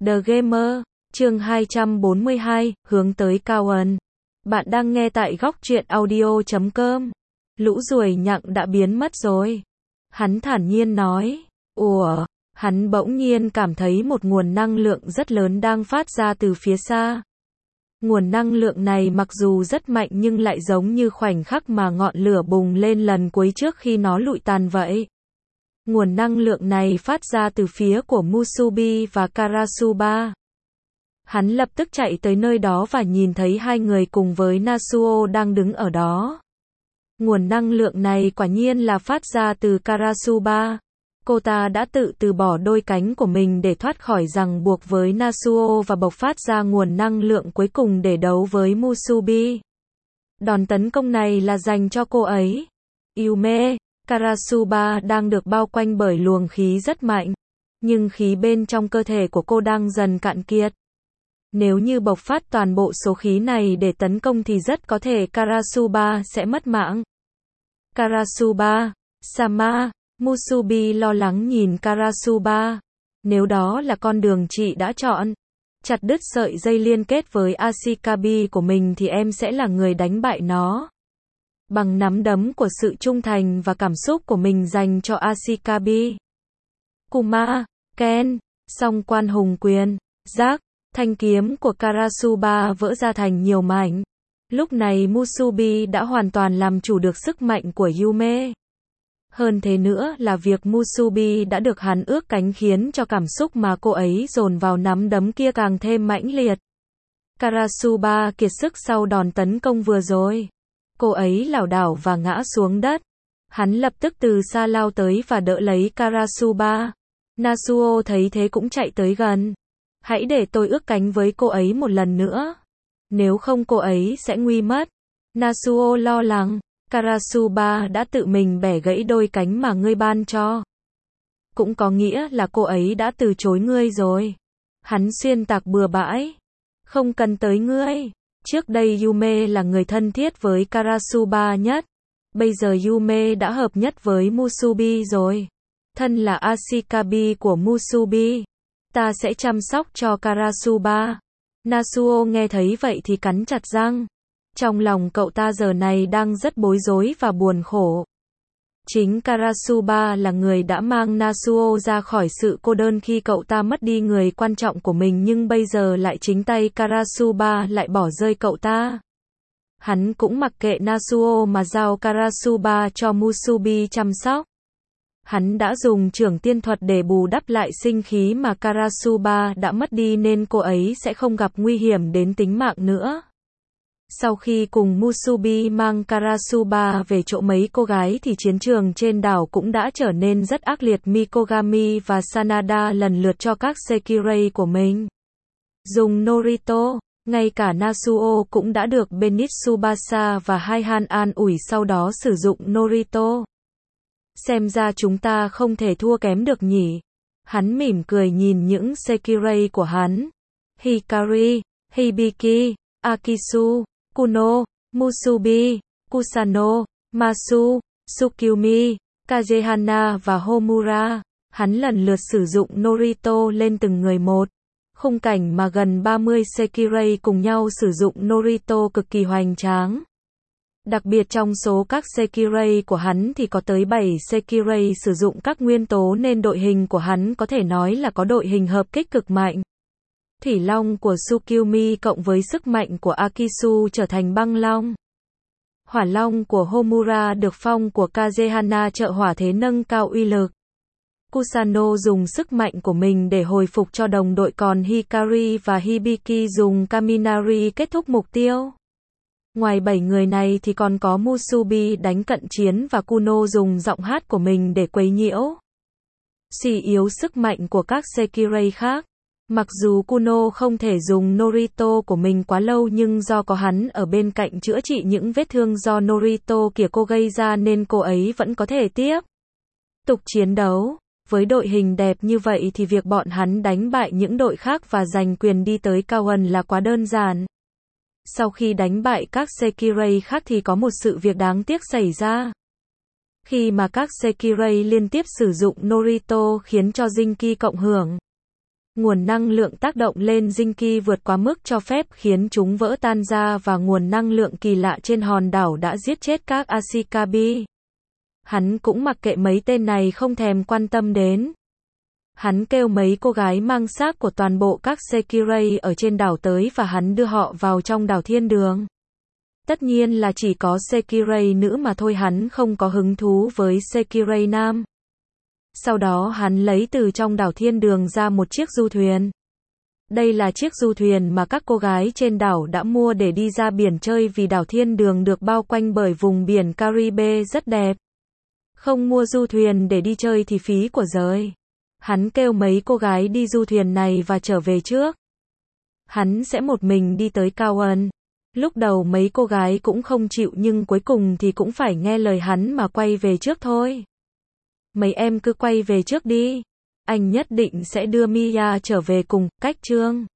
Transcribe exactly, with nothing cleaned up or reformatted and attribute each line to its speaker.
Speaker 1: The Gamer, chương hai trăm bốn mươi hai, hướng tới cao ẩn. Bạn đang nghe tại góc truyện audio chấm com. Lũ ruồi nhặng đã biến mất rồi. Hắn thản nhiên nói. Ủa, hắn bỗng nhiên cảm thấy một nguồn năng lượng rất lớn đang phát ra từ phía xa. Nguồn năng lượng này mặc dù rất mạnh nhưng lại giống như khoảnh khắc mà ngọn lửa bùng lên lần cuối trước khi nó lụi tàn vậy. Nguồn năng lượng này phát ra từ phía của Musubi và Karasuba. Hắn lập tức chạy tới nơi đó và nhìn thấy hai người cùng với Nasuo đang đứng ở đó. Nguồn năng lượng này quả nhiên là phát ra từ Karasuba. Cô ta đã tự từ bỏ đôi cánh của mình để thoát khỏi ràng buộc với Nasuo và bộc phát ra nguồn năng lượng cuối cùng để đấu với Musubi. Đòn tấn công này là dành cho cô ấy. Yume, Karasuba đang được bao quanh bởi luồng khí rất mạnh, nhưng khí bên trong cơ thể của cô đang dần cạn kiệt. Nếu như bộc phát toàn bộ số khí này để tấn công thì rất có thể Karasuba sẽ mất mạng. Karasuba, Sama, Musubi lo lắng nhìn Karasuba. Nếu đó là con đường chị đã chọn, chặt đứt sợi dây liên kết với Ashikabi của mình thì em sẽ là người đánh bại nó. Bằng nắm đấm của sự trung thành và cảm xúc của mình dành cho Ashikabi. Kuma, Ken, song quan hùng quyền, giác, thanh kiếm của Karasuba vỡ ra thành nhiều mảnh. Lúc này Musubi đã hoàn toàn làm chủ được sức mạnh của Yume. Hơn thế nữa là việc Musubi đã được hắn ước cánh khiến cho cảm xúc mà cô ấy dồn vào nắm đấm kia càng thêm mãnh liệt. Karasuba kiệt sức sau đòn tấn công vừa rồi. Cô ấy lảo đảo và ngã xuống đất. Hắn lập tức từ xa lao tới và đỡ lấy Karasuba. Nasuo thấy thế cũng chạy tới gần. Hãy để tôi ước cánh với cô ấy một lần nữa. Nếu không cô ấy sẽ nguy mất. Nasuo lo lắng. Karasuba đã tự mình bẻ gãy đôi cánh mà ngươi ban cho. Cũng có nghĩa là cô ấy đã từ chối ngươi rồi. Hắn xuyên tạc bừa bãi. Không cần tới ngươi. Trước đây Yume là người thân thiết với Karasuba nhất. Bây giờ Yume đã hợp nhất với Musubi rồi. Thân là Ashikabi của Musubi. Ta sẽ chăm sóc cho Karasuba. Nasuo nghe thấy vậy thì cắn chặt răng. Trong lòng cậu ta giờ này đang rất bối rối và buồn khổ. Chính Karasuba là người đã mang Nasuo ra khỏi sự cô đơn khi cậu ta mất đi người quan trọng của mình, nhưng bây giờ lại chính tay Karasuba lại bỏ rơi cậu ta. Hắn cũng mặc kệ Nasuo mà giao Karasuba cho Musubi chăm sóc. Hắn đã dùng trưởng tiên thuật để bù đắp lại sinh khí mà Karasuba đã mất đi nên cô ấy sẽ không gặp nguy hiểm đến tính mạng nữa. Sau khi cùng Musubi mang Karasuba về chỗ mấy cô gái thì chiến trường trên đảo cũng đã trở nên rất ác liệt. Mikogami và Sanada lần lượt cho các Sekirei của mình dùng Norito. Ngay cả Nasuo cũng đã được Benitsubasa và Haihan an ủi sau đó sử dụng Norito. Xem ra chúng ta không thể thua kém được nhỉ. Hắn mỉm cười nhìn những Sekirei của hắn. Hikari, Hibiki, Akisu, Kuno, Musubi, Kusano, Masu, Tsukumi, Kagehana và Homura. Hắn lần lượt sử dụng Norito lên từng người một. Khung cảnh mà gần ba mươi Sekirei cùng nhau sử dụng Norito cực kỳ hoành tráng. Đặc biệt trong số các Sekirei của hắn thì có tới bảy Sekirei sử dụng các nguyên tố nên đội hình của hắn có thể nói là có đội hình hợp kích cực mạnh. Thủy Long của Tsukumi cộng với sức mạnh của Akisu trở thành băng long. Hỏa Long của Homura được phong của Kagehana trợ hỏa thế nâng cao uy lực. Kusano dùng sức mạnh của mình để hồi phục cho đồng đội, còn Hikari và Hibiki dùng Kaminari kết thúc mục tiêu. Ngoài bảy người này thì còn có Musubi đánh cận chiến và Kuno dùng giọng hát của mình để quấy nhiễu, suy yếu sức mạnh của các Sekirei khác. Mặc dù Kuno không thể dùng Norito của mình quá lâu nhưng do có hắn ở bên cạnh chữa trị những vết thương do Norito kia cô gây ra nên cô ấy vẫn có thể tiếp tục chiến đấu. Với đội hình đẹp như vậy thì việc bọn hắn đánh bại những đội khác và giành quyền đi tới cao ẩn là quá đơn giản. Sau khi đánh bại các Sekirei khác thì có một sự việc đáng tiếc xảy ra. Khi mà các Sekirei liên tiếp sử dụng Norito khiến cho Jinki cộng hưởng. Nguồn năng lượng tác động lên Jinky vượt quá mức cho phép khiến chúng vỡ tan ra và nguồn năng lượng kỳ lạ trên hòn đảo đã giết chết các Ashikabi. Hắn cũng mặc kệ mấy tên này không thèm quan tâm đến. Hắn kêu mấy cô gái mang xác của toàn bộ các Sekirai ở trên đảo tới và hắn đưa họ vào trong đảo thiên đường. Tất nhiên là chỉ có Sekirai nữ mà thôi, hắn không có hứng thú với Sekirai nam. Sau đó hắn lấy từ trong đảo thiên đường ra một chiếc du thuyền. Đây là chiếc du thuyền mà các cô gái trên đảo đã mua để đi ra biển chơi vì đảo thiên đường được bao quanh bởi vùng biển Caribe rất đẹp. Không mua du thuyền để đi chơi thì phí của giời. Hắn kêu mấy cô gái đi du thuyền này và trở về trước. Hắn sẽ một mình đi tới Cao Ân. Lúc đầu mấy cô gái cũng không chịu nhưng cuối cùng thì cũng phải nghe lời hắn mà quay về trước thôi. Mấy em cứ quay về trước đi. Anh nhất định sẽ đưa Mia trở về cùng, cách chương.